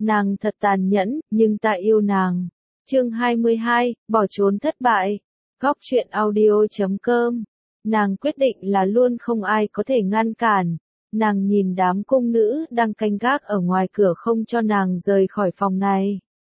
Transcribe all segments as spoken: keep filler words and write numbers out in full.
nàng thật tàn nhẫn, nhưng ta yêu nàng. Chương hai mươi hai, bỏ trốn thất bại. Góc truyện audio chấm com. Nàng quyết định là luôn không ai có thể ngăn cản. Nàng nhìn đám cung nữ đang canh gác ở ngoài cửa không cho nàng rời khỏi phòng này.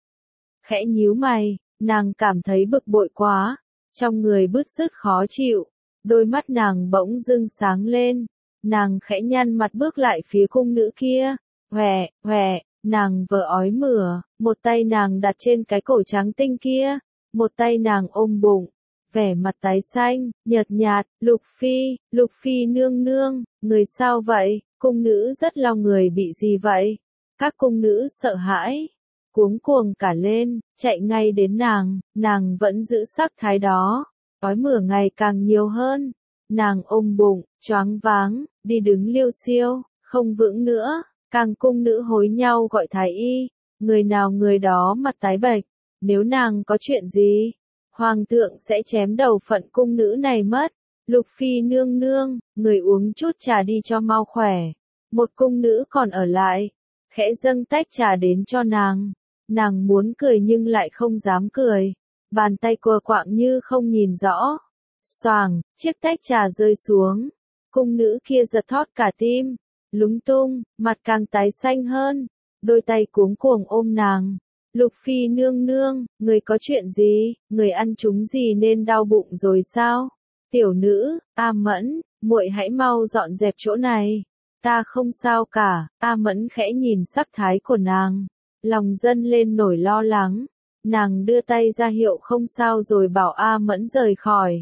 Khẽ nhíu mày, nàng cảm thấy bực bội quá, trong người bứt rứt khó chịu, đôi mắt nàng bỗng dưng sáng lên, nàng khẽ nhăn mặt bước lại phía cung nữ kia, hòe, hòe, nàng vờ ói mửa, một tay nàng đặt trên cái cổ trắng tinh kia, một tay nàng ôm bụng, vẻ mặt tái xanh, nhợt nhạt, Lục Phi, Lục Phi nương nương, người sao vậy, cung nữ rất lo người bị gì vậy, các cung nữ sợ hãi. Cuống cuồng cả lên, chạy ngay đến nàng, nàng vẫn giữ sắc thái đó, ói mửa ngày càng nhiều hơn, nàng ôm bụng, choáng váng, đi đứng liêu xiêu, không vững nữa, càng cung nữ hối nhau gọi thái y, người nào người đó mặt tái bệch, nếu nàng có chuyện gì, hoàng thượng sẽ chém đầu phận cung nữ này mất. Lục Phi nương nương, người uống chút trà đi cho mau khỏe. Một cung nữ còn ở lại, khẽ dâng tách trà đến cho nàng. Nàng muốn cười nhưng lại không dám cười, bàn tay quờ quạng như không nhìn rõ. Xoàng, chiếc tách trà rơi xuống, cung nữ kia giật thót cả tim, lúng tung, mặt càng tái xanh hơn, đôi tay cuống cuồng ôm nàng. Lục Phi nương nương, người có chuyện gì, người ăn trúng gì nên đau bụng rồi sao? Tiểu nữ, A Mẫn, muội hãy mau dọn dẹp chỗ này. Ta không sao cả, A Mẫn khẽ nhìn sắc thái của nàng. Lòng dâng lên nổi lo lắng, nàng đưa tay ra hiệu không sao rồi bảo A Mẫn rời khỏi.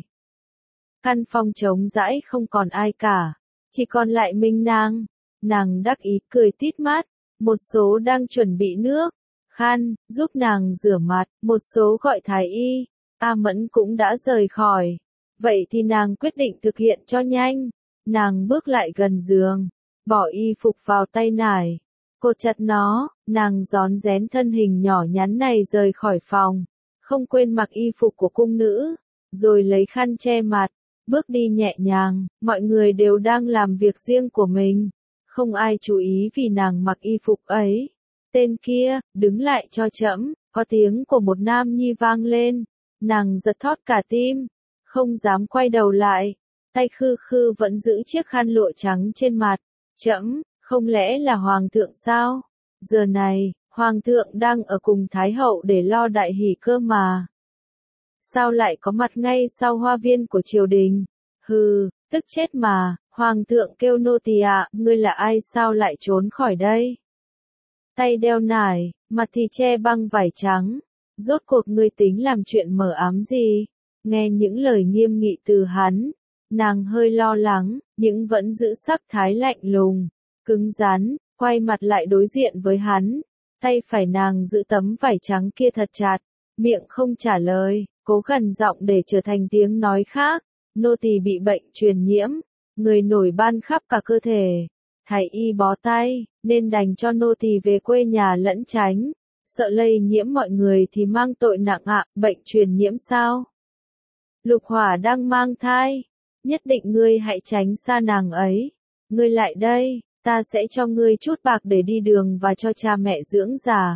Căn phòng trống rãi không còn ai cả, chỉ còn lại mình nàng. Nàng đắc ý cười tít mắt, một số đang chuẩn bị nước, khăn, giúp nàng rửa mặt, một số gọi thái y. A Mẫn cũng đã rời khỏi, vậy thì nàng quyết định thực hiện cho nhanh. Nàng bước lại gần giường, bỏ y phục vào tay nải. Cột chặt nó, nàng rón rén thân hình nhỏ nhắn này rời khỏi phòng, không quên mặc y phục của cung nữ, rồi lấy khăn che mặt, bước đi nhẹ nhàng, mọi người đều đang làm việc riêng của mình, không ai chú ý vì nàng mặc y phục ấy. Tên kia, đứng lại cho trẫm, có tiếng của một nam nhi vang lên, nàng giật thót cả tim, không dám quay đầu lại, tay khư khư vẫn giữ chiếc khăn lụa trắng trên mặt, trẫm. Không lẽ là hoàng thượng sao? Giờ này, hoàng thượng đang ở cùng thái hậu để lo đại hỷ cơ mà. Sao lại có mặt ngay sau hoa viên của triều đình? Hừ, tức chết mà, hoàng thượng kêu nô tỳ ạ, ngươi là ai sao lại trốn khỏi đây? Tay đeo nải, mặt thì che băng vải trắng. Rốt cuộc ngươi tính làm chuyện mờ ám gì? Nghe những lời nghiêm nghị từ hắn, nàng hơi lo lắng, nhưng vẫn giữ sắc thái lạnh lùng. Cứng rắn, quay mặt lại đối diện với hắn, tay phải nàng giữ tấm vải trắng kia thật chặt, miệng không trả lời, cố gần giọng để trở thành tiếng nói khác, nô tỳ bị bệnh truyền nhiễm, người nổi ban khắp cả cơ thể, thái y bó tay, nên đành cho nô tỳ về quê nhà lẫn tránh, sợ lây nhiễm mọi người thì mang tội nặng ạ, bệnh truyền nhiễm sao? Lục Hỏa đang mang thai, nhất định ngươi hãy tránh xa nàng ấy, ngươi lại đây. Ta sẽ cho ngươi chút bạc để đi đường và cho cha mẹ dưỡng già.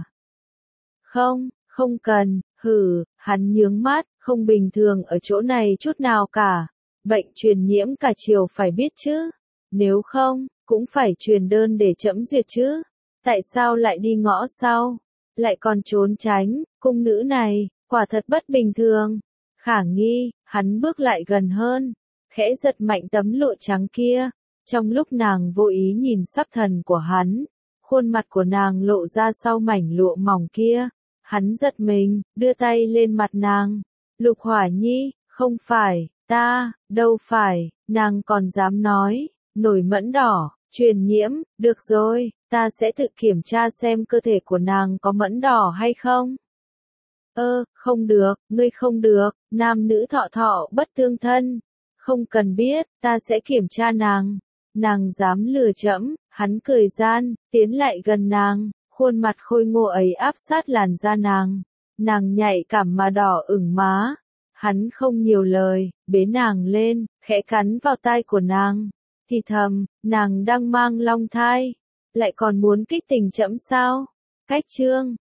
Không, không cần, hử, hắn nhướng mắt, không bình thường ở chỗ này chút nào cả. Bệnh truyền nhiễm cả triều phải biết chứ. Nếu không, cũng phải truyền đơn để trẫm duyệt chứ. Tại sao lại đi ngõ sau? Lại còn trốn tránh, cung nữ này, quả thật bất bình thường. Khả nghi, hắn bước lại gần hơn, khẽ giật mạnh tấm lụa trắng kia. Trong lúc nàng vô ý nhìn sắc thần của hắn, khuôn mặt của nàng lộ ra sau mảnh lụa mỏng kia, hắn giật mình, đưa tay lên mặt nàng. Lục Hỏa Nhi, không phải, ta, đâu phải, nàng còn dám nói, nổi mẫn đỏ, truyền nhiễm, được rồi, ta sẽ tự kiểm tra xem cơ thể của nàng có mẫn đỏ hay không. Ơ, không được, ngươi không được, nam nữ thọ thọ bất tương thân, không cần biết, ta sẽ kiểm tra nàng. Nàng dám lừa trẫm, hắn cười gian, tiến lại gần nàng, khuôn mặt khôi ngô ấy áp sát làn da nàng. Nàng nhạy cảm mà đỏ ửng má. Hắn không nhiều lời, bế nàng lên, khẽ cắn vào tai của nàng. Thì thầm, nàng đang mang long thai, lại còn muốn kích tình trẫm sao? Cách chương